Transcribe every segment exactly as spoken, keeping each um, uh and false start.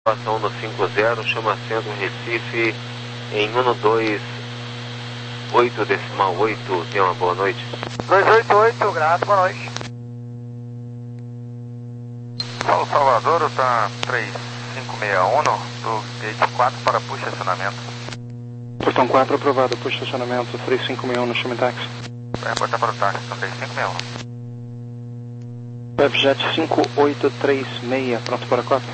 Passa um cinco zero, chama centro Recife em um dois oito decimal oito. Tenha uma boa noite. dois oito oito, grato, boa noite. Paulo Salvador, tá três cinco seis um do gate quatro para push estacionamento. Portão quatro aprovado, push estacionamento três cinco seis um no chame táxi. Vai reportar para o táxi, então três cinco seis um. Webjet cinco oito três seis, pronto para a cópia.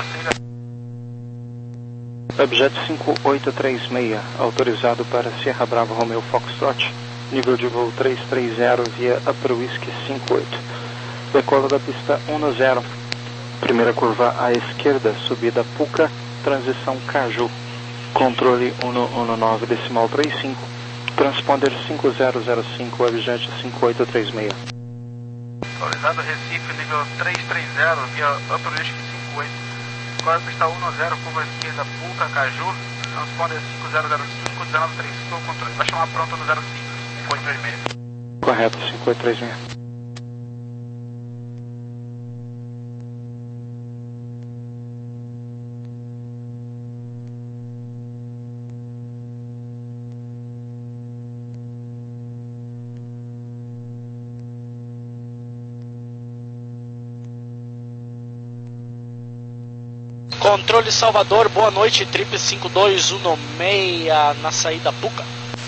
Webjet cinco oito três seis, autorizado para Sierra Bravo Romeo Foxtrot, nível de voo três três zero via Upper Whiskey cinco oito. Decola da pista um zero, primeira curva à esquerda, subida Puca, transição Caju, controle um um nove decimal trinta e cinco, transponder cinco zero zero cinco, Webjet cinco oito três seis. Autorizado Recife, nível três três zero via Upper Whiskey cinco oito. Agora pista um zero, curva esquerda, Puca, Caju, transponder cinco zero zero cinco, um nove três cinco, controle. Vai chamar pronto no zero cinco, cinco oito três seis. Correto, cinco oito três seis. Controle Salvador, boa noite, Trip cinco dois um seis na saída Puca.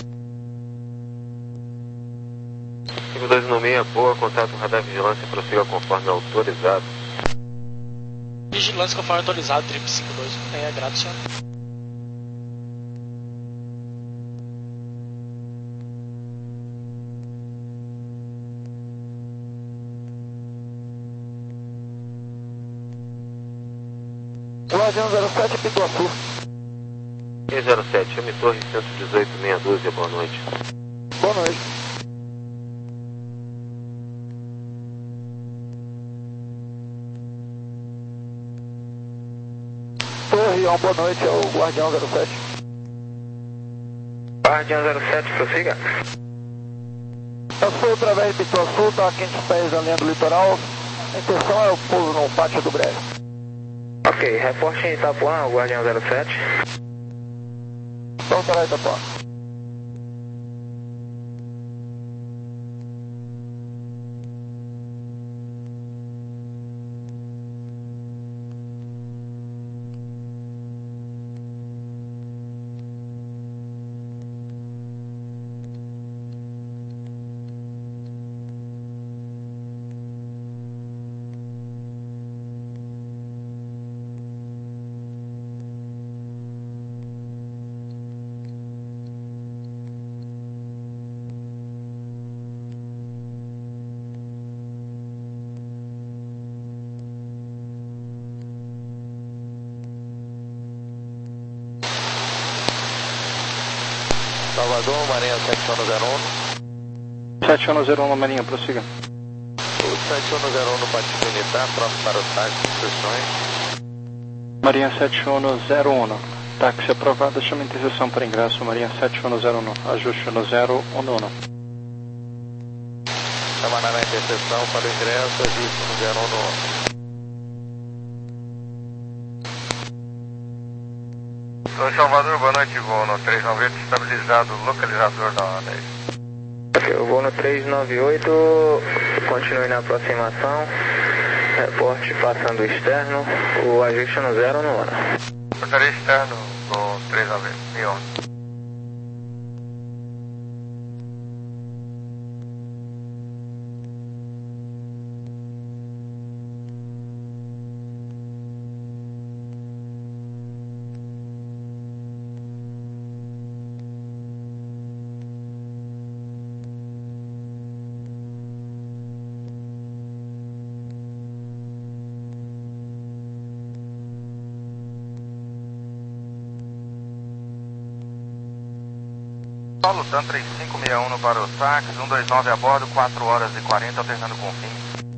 cinco dois um seis, boa, contato radar vigilância, prossiga conforme autorizado. Vigilância conforme autorizado, Trip cinco dois um seis, grato senhor. Guardião zero sete, Pituaçu. zero sete, chame Torre cento e dezoito, meia dúzia, boa noite. Boa noite. Torre, uma boa noite ao Guardião zero sete. Guardião zero sete, prossiga. Eu sou através de Pituaçu, está a quinhentos pés da linha do litoral. A intenção é o pouso no pátio do Breve. Ok, reporte em Itapuã, Guardião zero sete. Vamos para Itapuã. Salvador, Marinha sete um zero um. sete um zero um, Marinha, prossiga. O sete um zero um no Batismo Militar, pronto para o táxi, instruções. Marinha sete um zero um, táxi aprovado, chama interseção para ingresso, Marinha sete um zero um, ajuste no zero um um. Chamará na interseção para o ingresso, ajuste no zero um um. Sou Salvador, boa noite, voo no três nove oito, estabilizado, localizador da onda aí. Ok, eu vou no três nove oito, continue na aproximação, reporte passando o externo, o ajuste no zero no ano. Portaria externo no três nove oito, e onze. Paulo Dan três cinco seis um para o táxi, um dois nove a bordo, quatro horas e quarenta, alternando com fim.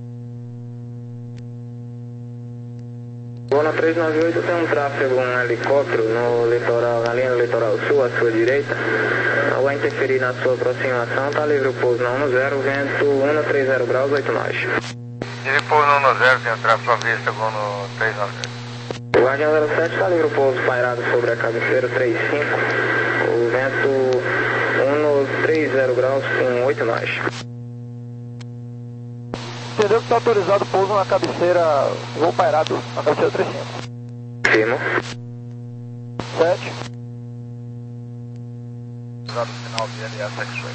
Vou na três nove oito, tem um tráfego, um helicóptero no litoral, na linha do litoral sul, à sua direita. Não vai interferir na sua aproximação, tá livre o pouso na um zero, vento um três zero graus, oito nós. Ele pouso no um zero, tem o tráfego à vista, vou no três nove oito. O Guardião zero sete está livre o pouso pairado sobre a cabeceira trinta e cinco, o vento cento e trinta graus com oito nós. Entendeu que está autorizado o pouso na cabeceira, voo pairado na cabeceira trinta e cinco. Firmo. sete. Usado o sinal B L S X-Ray.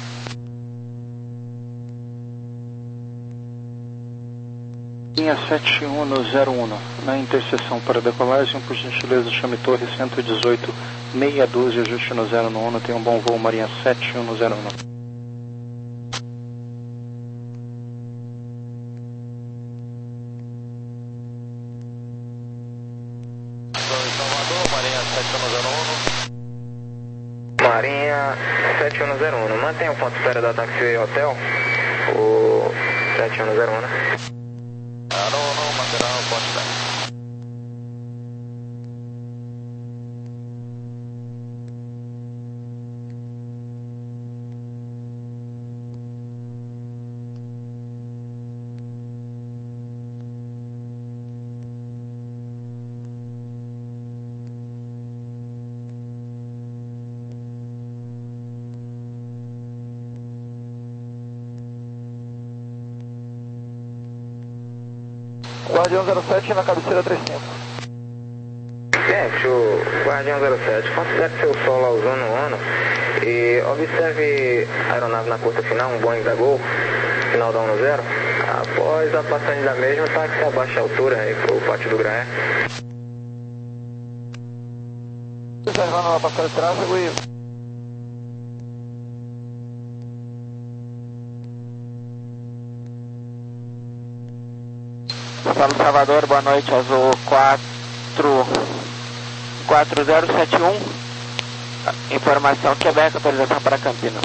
Linha sete um zero um, na interseção para decolagem, por gentileza chame torre cento e dezoito, meia doze, ajuste no zero no um, tem um bom voo Marinha sete um zero um. Marinha sete um zero um, mantenha o ponto de espera da Taxi Hotel, o sete um zero um, né? Ah, não, não, manterá o ponto de espera. Guardião zero sete na cabeceira trinta e cinco. Gente, o Guardião zero sete, considere seu solo ao Zono Ono e observe a aeronave na curta final, um Boeing da Gol, final da um zero. Após a passagem da mesma, táxi abaixa a altura aí pro pátio do Graé. Observando a passagem de tráfego e... Solo Salvador, boa noite, Azul quatro quatro zero sete um, informação Quebec, autorização para Campinas.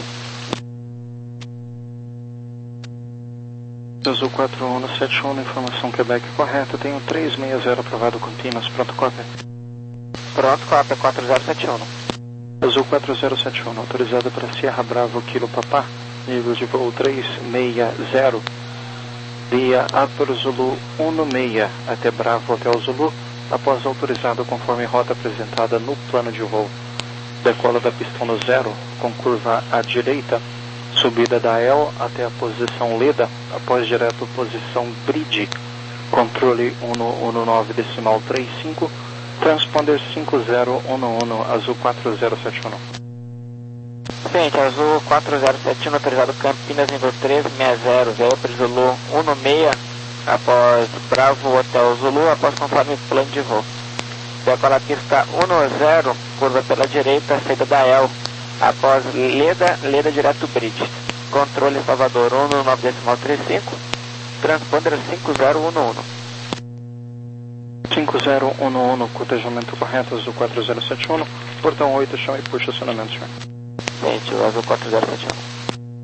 Azul quatro um sete um, informação Quebec correta, tenho trezentos e sessenta aprovado Campinas, pronto cópia. Pronto, cópia quatro zero sete um. Azul quatro zero sete um, autorizado para Sierra Bravo, Kilo Papá, nível de voo trezentos e sessenta. Via Apro Zulu um seis até Bravo Hotel Zulu, após autorizado conforme rota apresentada no plano de voo. Decola da pista no zero, com curva à direita, subida da E L até a posição Leda, após direto posição Bridge, controle um um nove decimal trinta e cinco, transponder cinco zero um um, Azul quatro zero sete um. Gente, Azul quatro zero sete um, autorizado Campinas, nível trezentos e sessenta, Via Apro Zulu um seis, após Bravo Hotel Zulu, após conforme plano de voo. Decola a pista um zero, curva pela direita, saída da E L, após Leda, Leda direto Bridge. Controle Salvador um nove decimal trinta e cinco, transponder cinco zero um um. cinco zero um um, cotejamento correto, Azul quatro zero sete um, portão oito, chão e puxa acionamento, senhor. Gente, o Azul quatro zero sete um.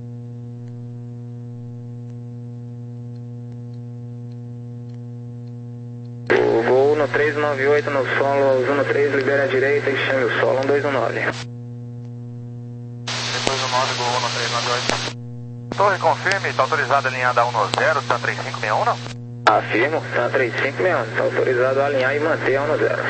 O voo no três nove oito no solo, Zona três, libera a direita e chame o solo um dois um nove. três dois um nove, voo no três nove oito. Torre, confirme, está autorizado a alinhar da um zero, está três cinco seis um, não? Afirmo, está três cinco seis um, está autorizado a alinhar e manter a um zero.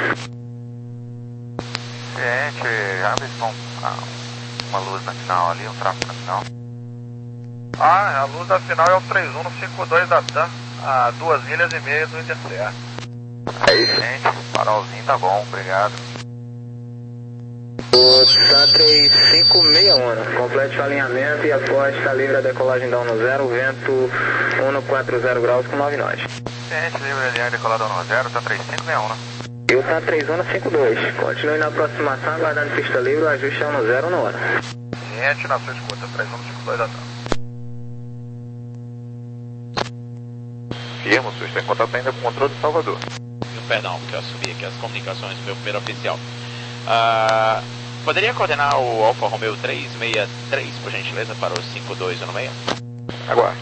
Gente, abre som. Ah, uma luz na final ali, um tráfego na final. Ah, a luz da final é o três um no cinco dois da TAM, a duas milhas e meia do Intercear. Aí, Gente, farolzinho tá bom, obrigado. Está três cinco seis um, complete o alinhamento e após está livre a decolagem da um zero, vento um quatro zero graus com nove nós. Gente, livre alinhar decolado um zero, tá três cinco seis um, né? E o T A três um cinco dois, continue na aproximação, aguardando pista livre, o ajuste é um zero no hora. Gente, na sua escuta, três um cinco dois da TAM. Firmo, o senhor está em contato ainda com o controle de Salvador. Perdão, porque eu assumi aqui as comunicações do meu primeiro oficial. Uh, poderia coordenar o Alfa Romeo três seis três, por gentileza, para o cinco dois um seis? Aguarde.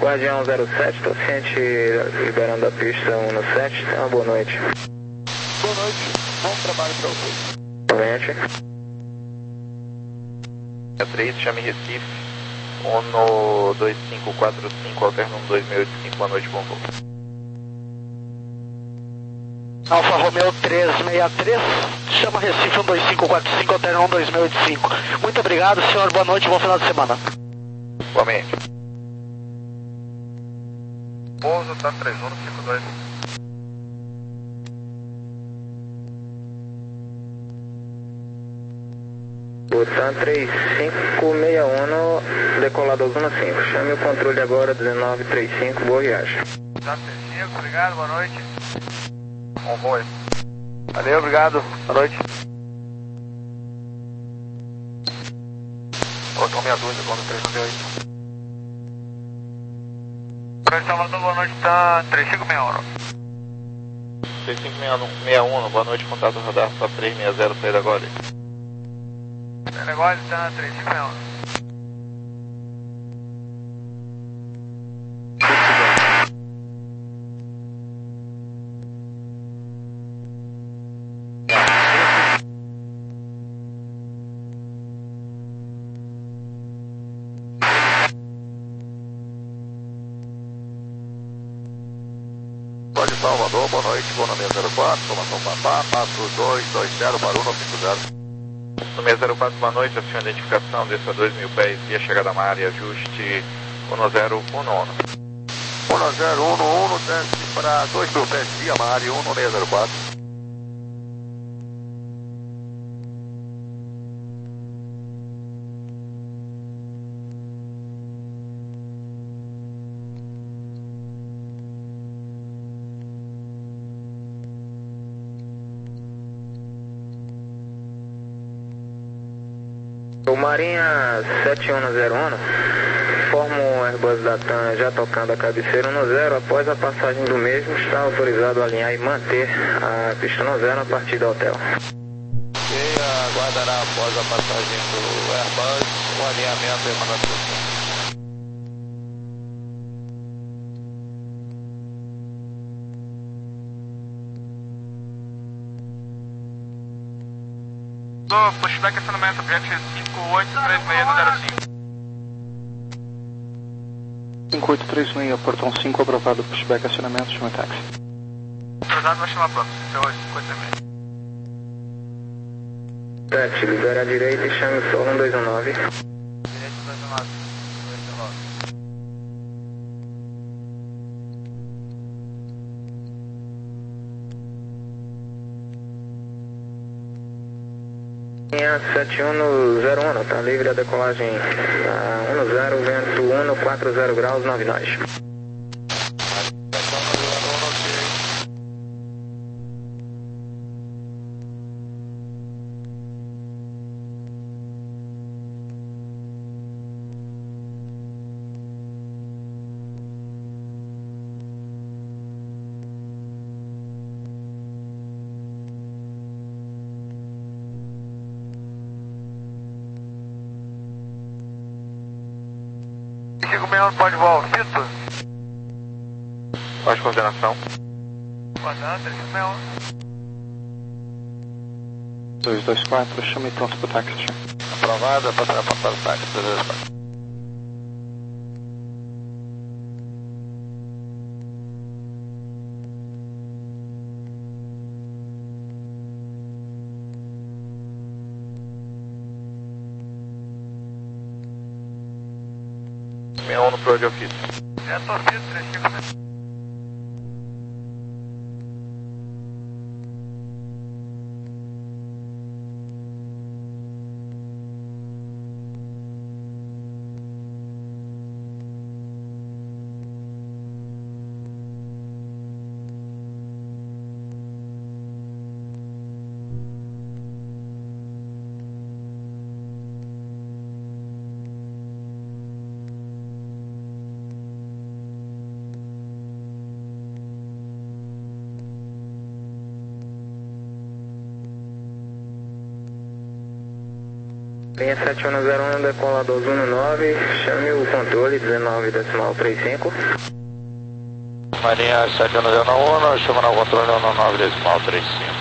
Guardião zero sete, estou ciente, liberando a pista um no sete, tenha uma boa noite. Boa noite, bom trabalho para vocês. Novamente. três, chame Recife, Ono dois cinco quatro cinco, alterno um dois seis oito cinco, boa noite, bom voo. Alfa Romeo três seis três, chama Recife um dois cinco quatro cinco, alterno um dois seis oito cinco. Muito obrigado, senhor, boa noite, bom final de semana. Igualmente. Pouso, tá três um cinco dois. Busan três cinco seis um, decolador zona cinco. Chame o controle agora, dezenove trinta e cinco, boa viagem. Tá três cinco, obrigado, boa noite. Bom voo. Valeu, obrigado, boa noite. Botão meia dúzia, Ono três nove oito. Oi, Salvador, boa noite, tá três cinco seis um. três cinco seis um, boa noite, contato radar, só três seis zero, saída agora. Negócio tá três cinco seis um. Pode Salvador, boa noite, boa na zero quatro, formação Papá, passo dois dois zero para um cinco zero. No seis zero quatro, boa noite, acione a identificação, desça dois mil pés, via chegada à área, ajuste um zero um um. um zero um um, desce para dois mil pés, via Mari, um seis zero quatro. O Marinha sete um zero um, forma o Airbus da TAM já tocando a cabeceira um zero, após a passagem do mesmo, está autorizado a alinhar e manter a pista um zero a partir do hotel. E aguardará após a passagem do Airbus o alinhamento e emanação. Tô, pushback acionamento, Jet cinco oito três seis no zero cinco. cinco oito três seis, portão cinco, aprovado, pushback, acionamento, chama táxi. Cruzado vai chamar pronto, C oito cinco oito seis. sete, libera a direita e chame o solo um dois um nove. Direito dois um nove. dois um nove. sete um no zero um, tá livre a decolagem a um zero, vento um, quatro zero graus, nove nós. cinco seis um, pode voar, Fito? Pode coordenação. Comandante, três cinco seis um. dois dois quatro, chame pronto pro táxi. Aprovada, para passar o táxi, dois dois quatro. seis um no Pro de ofício. É só Fito, três cinco seis um. Linha sete um zero um, decolador Zuno nove, chame o controle dezenove decimal trinta e cinco. Marinha sete um zero um, chama o controle dezenove decimal trinta e cinco.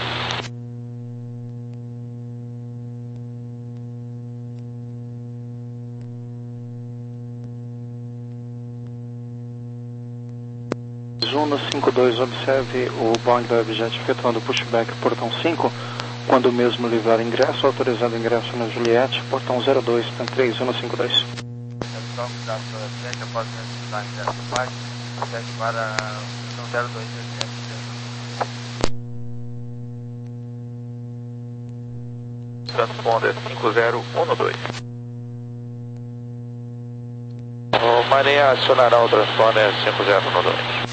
Zuno cinco dois, observe o Boeing da Webjet efetuando pushback portão cinco, quando o mesmo livrar ingresso, autorizando ingresso na Juliette, portão zero dois, tem três Zuno cinco dois. Redução da frente após necessitar ingresso do pai, segue para portão zero dois, Transponder cinco zero um dois. O Marinha acionará o transponder cinco zero um dois.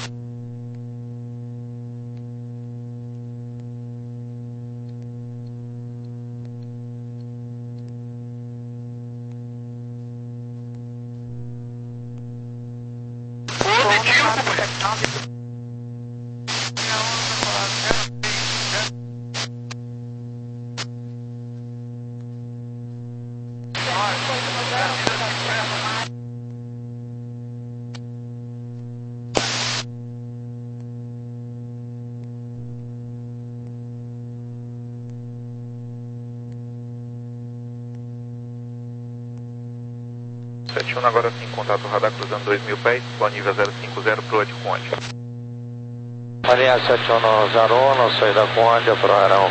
sete um agora sim, contato radar cruzando dois mil pés, disponível zero cinco zero para o Ed Conde. Marinha sete um zero um, saída Conde para o Arão.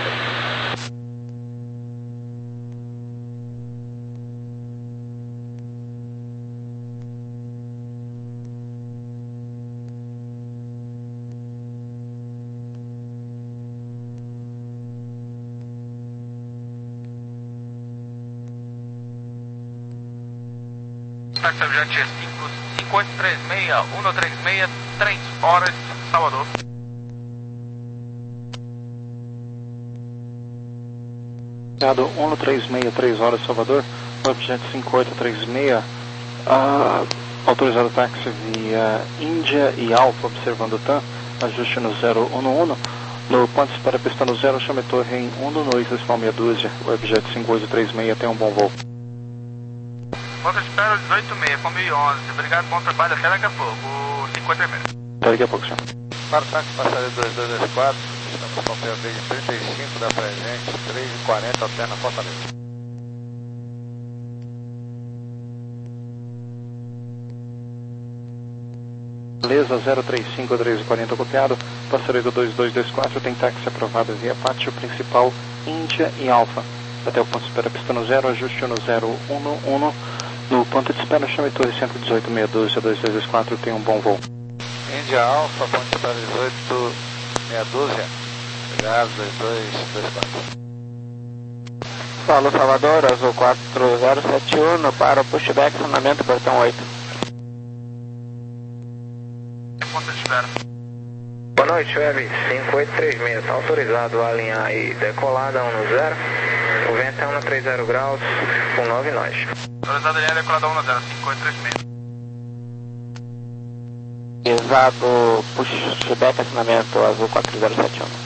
Táxi Aviante cinco oito três seis, um três seis, três horas, Salvador. um três seis, três horas, Salvador, Webjet cinco oito três seis, uh, autorizado táxi via Índia e Alfa, observando o T A M, ajuste no zero um um, no ponto para pista no zero, chame torre em um dois, decimal meia dúzia, Webjet cinco oito três seis, tenha um bom voo. Ponta de espera dezoito seis, com mil e onze. Obrigado, bom trabalho, até daqui a pouco. cinco três seis. Até daqui a pouco, senhor. Para o táxi passageiro dois dois dois quatro, estamos com o P V de trinta e cinco da presente, três e quarenta, alterna Fortaleza. Beleza, zero três cinco, três e quarenta copiado, passageiro dois dois dois quatro, tem táxi aprovado via pátio principal, Índia e Alfa. Até o ponto de espera pista no zero, ajuste no zero um um, no ponto de espera chame torre cento e dezoito, meia dúzia, dois dois dois quatro, tem um bom voo. Índia Alfa, ponto de espera dezoito, meia dúzia, obrigado, dois dois dois quatro. Paulo Salvador, Azul quatro zero sete um, para o pushback, acionamento portão oito. Ponta de espera. Boa noite, Web cinco oito três seis, está autorizado a alinhar aí, decolada um zero, o vento é um três zero graus, com nove nós. Autorizado a linha decolada um zero, cinco oito três seis. Exato, pushback, acionamento Azul quatro zero sete um.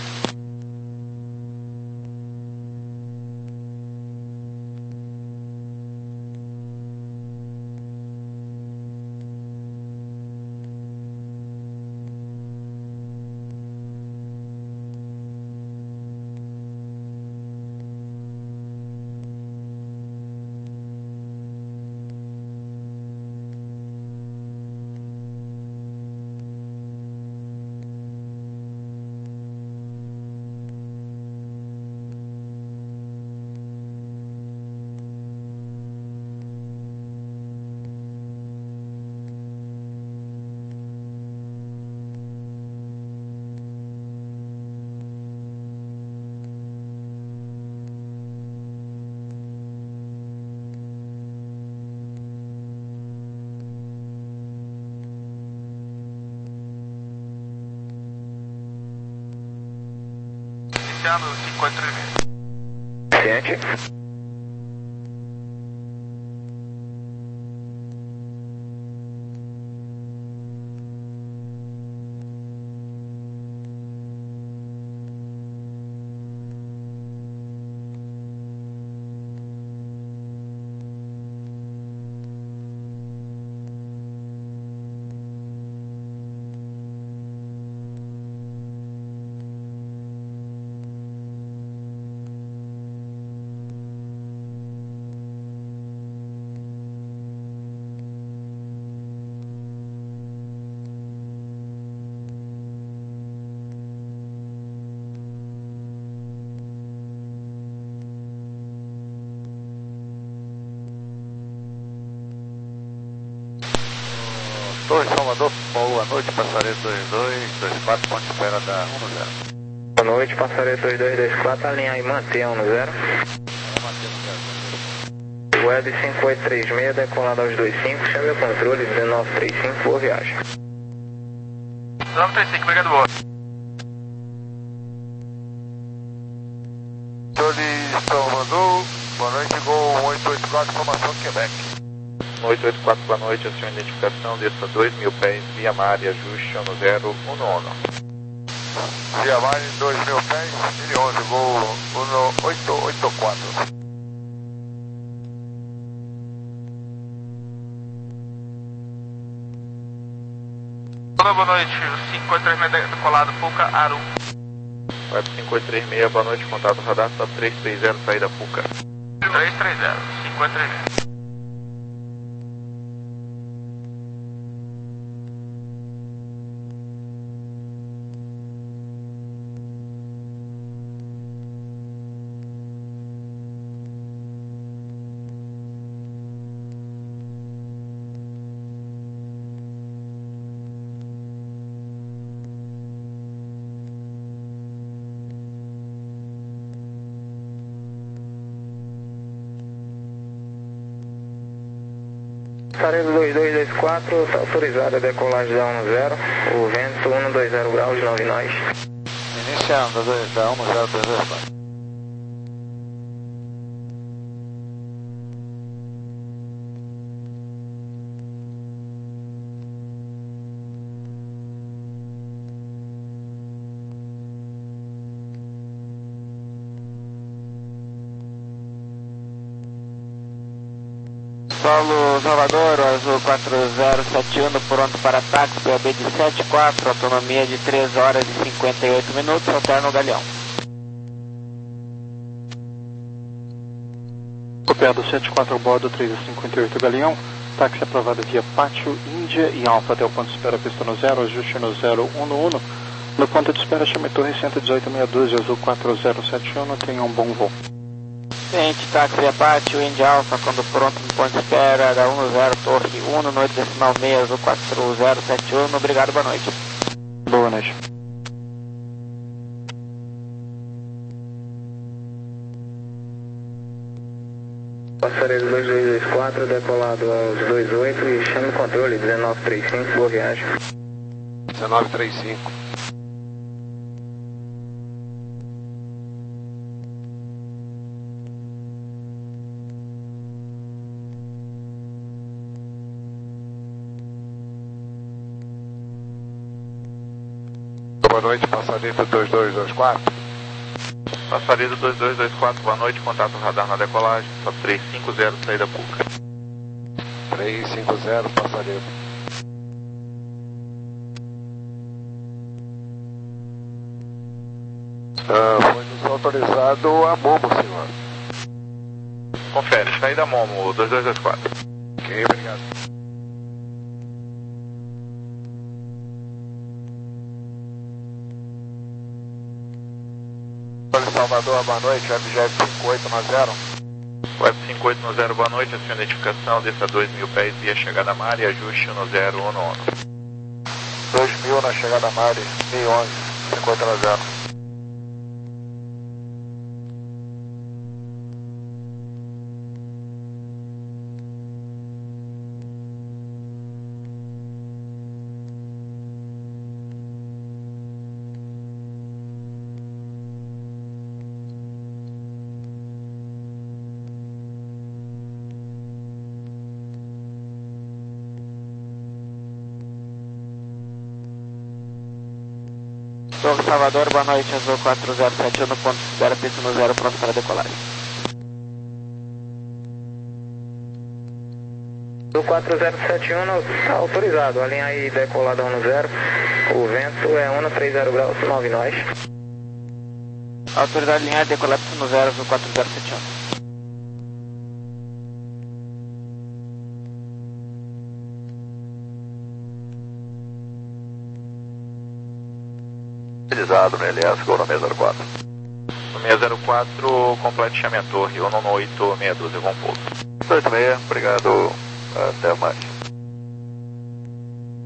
Iniciando cinco oito três seis. Ciente. Torre Salvador, boa noite, passaredo dois dois dois quatro, ponto de espera da um zero. Boa noite, passaredo dois dois dois quatro, a linha aí manter um zero. Web cinco oito três seis, decolado aos dois cinco, chame o controle dezenove trinta e cinco, boa viagem. dezenove trinta e cinco, obrigado, boa. Torre Salvador, boa noite, Gol oito oito quatro, formação Quebec. oito oito quatro, boa noite, a sua identificação, desça dois mil pés, via mar, ajuste ano zero um um. Via mar dois mil pés, mil e onze, Gol um oito oito quatro. Boa noite, cinco oito três seis decolado, Puca, Aru. Web cinco oito três seis, boa noite, contato radar, está três três zero, saída Puca. três três zero, cinco oito três seis. Passaredo dois dois dois quatro, está autorizada a decolagem da um zero, o vento um dois zero graus, nove nós. Iniciando da um zero dois dois quatro. Solo Salvador, Azul quatro zero sete um, pronto para táxi, P B de sete quatro, autonomia de três horas e cinquenta e oito minutos, alterno Galeão. Copiado sete quatro, bordo três a cinquenta e oito Galeão, táxi aprovado via Pátio, Índia e Alfa até o ponto de espera, pista no zero, ajuste no zero um um. No ponto de espera, chame Torre cento e dezoito meia dúzia, Azul quatro zero sete um, tenha um bom voo. Ciente, táxi via Pátio, Índia Alfa, quando pronto no ponto de espera, da um zero, Torre um, noite decimal seis, Azul quatro zero sete um, obrigado, boa noite. Boa noite. Passaredo dois dois dois quatro, decolado aos dois oito e chame o controle dezenove trinta e cinco, boa viagem. dezenove trinta e cinco. Boa noite, passaredo dois dois dois quatro. Passaredo dois dois dois quatro, boa noite, contato radar na decolagem, só três cinco zero, saída Puca. três cinco zero, passaredo. Ah, foi nos autorizado a Momo, senhor. Confere, saída Momo, dois dois dois quatro. Ok, obrigado. Salvador, boa noite, Web Jet cinco oito zero. Web cinco oito zero, boa noite, a sua identificação, desça dois mil pés via chegada mar e ajuste no zero um um. dois mil na chegada mar, mil e onze, cinco oito zero. Torre Salvador, boa noite, Azul quatro zero sete um, ponto de espera, pista no zero, pronto para decolagem. Azul quatro zero sete um, está autorizado, a linha aí decolada um zero, o vento é um trinta graus, nove nós. Autorizado linha decolada no zero, Azul quatro zero sete um. Utilizado no L S, Gol no seis zero quatro. No seis zero quatro, complete chame a torre, um um oito meia dúzia, com pouso. dois seis, obrigado, até mais.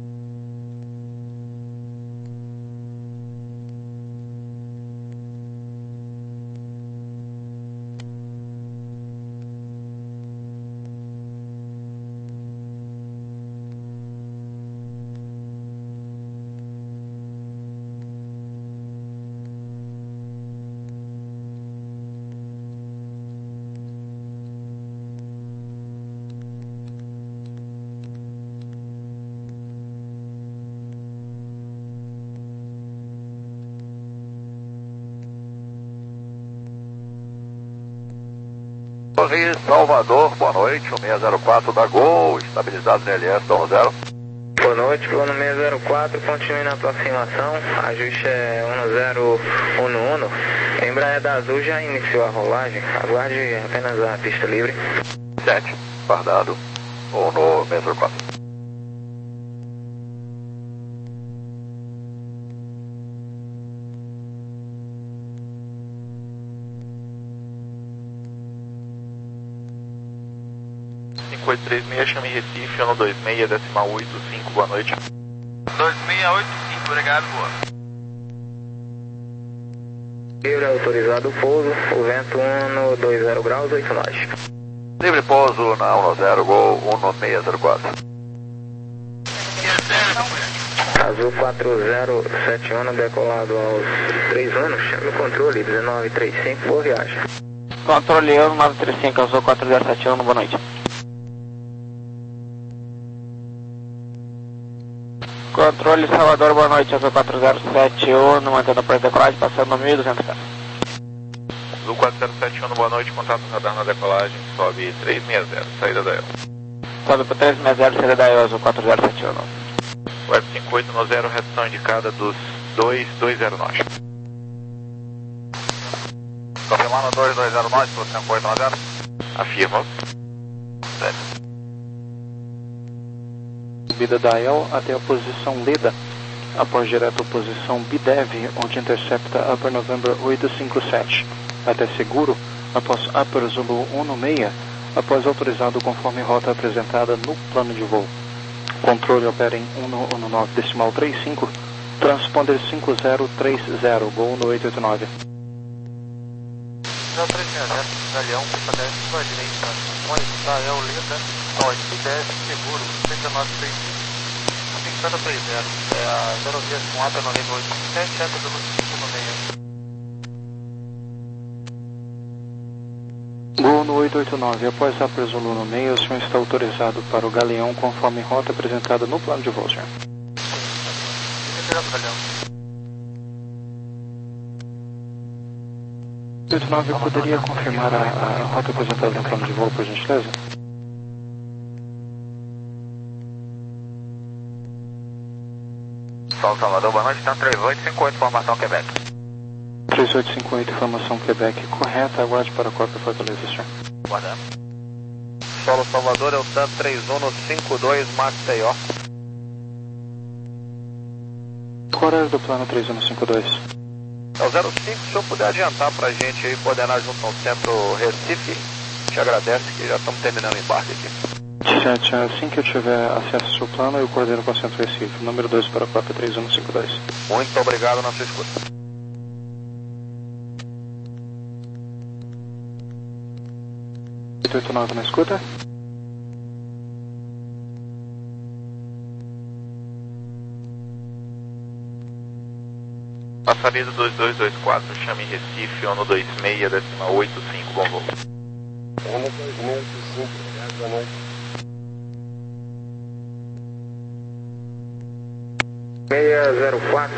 Torre Salvador, boa noite, um seis zero quatro da Gol, estabilizado no L S, dono zero. Boa noite, voo no seis zero quatro, continue na aproximação, ajuste é um zero um um. Embraer da Azul já iniciou a rolagem, aguarde apenas a pista livre. sete, guardado, voo no seis zero quatro. cinco oito três seis, chame Recife, ano dois seis, decimal oito cinco, boa noite. dois seis oito cinco, obrigado, boa. Livre, autorizado o pouso, o vento um no dois zero graus, oito nós. Livre pouso na um zero, Gol, um seis zero quatro. Azul quatro zero sete um, decolado aos três anos, chame o controle, dezenove trinta e cinco, boa viagem. Controle um nove três cinco, Azul quatro zero sete um, boa noite. Controle Salvador, boa noite, Azul quatro zero sete um, mantendo a pós decolagem, passando mil e duzentos pés. Azul quatro zero sete um, boa noite, contato radar na decolagem, sobe três seis zero, saída da E O. Sobe para três seis zero, saída da E O, Azul quatro zero sete um. Web cinco oito no zero, redução indicada dos dois dois zero nós. Confirmando dois dois zero nós, por cinco oito no zero. Afirma. sete. Subida da E L até a posição Leda, após direto a posição B D E V, onde intercepta Upper November oito cinco sete, até seguro, após Upper Zulu um seis, após autorizado conforme rota apresentada no plano de voo. Controle opera em um um nove decimal trinta e cinco, transponder cinco zero três zero, Gol no oito oito nove. zero três seis zero, Galeão, pista dez, sua direita, um da E L Leda, norte, B dez, seguro, cento e dezenove trinta e cinco, cinquenta três zero, é a zero via com A P noventa e oito, sete, Eco do cinco no meio. Gol no oito oito nove, após a Zulu no meio, o senhor está autorizado para o Galeão conforme rota apresentada no plano de voo, senhor. Obrigado, Galeão. oito oito nove, poderia confirmar a, a rota apresentada no plano de voo, por gentileza? Sol Salvador, boa noite, tá três oito cinco oito, formação Quebec. três oito cinco oito, informação Quebec correta, aguarde para a cópia Fortaleza, senhor. Guardando. Solo Salvador, é o Tanto três um cinco dois, Max T O. Qual horário do plano três um cinco dois? É o zero cinco, se o senhor puder adiantar pra gente aí, coordenar junto ao centro Recife, te agradece que já estamos terminando o embarque aqui. Certo, assim que eu tiver acesso ao seu plano, eu coordeno com o centro Recife. Número dois para a cópia três um cinco dois. Muito obrigado na sua escuta. oito oito nove na escuta. Passaria dois dois dois quatro, chame Recife, ano dois seis, decimal oito cinco, bom voo. Ano dois seis oito cinco, obrigado, boa noite. seis zero quatro,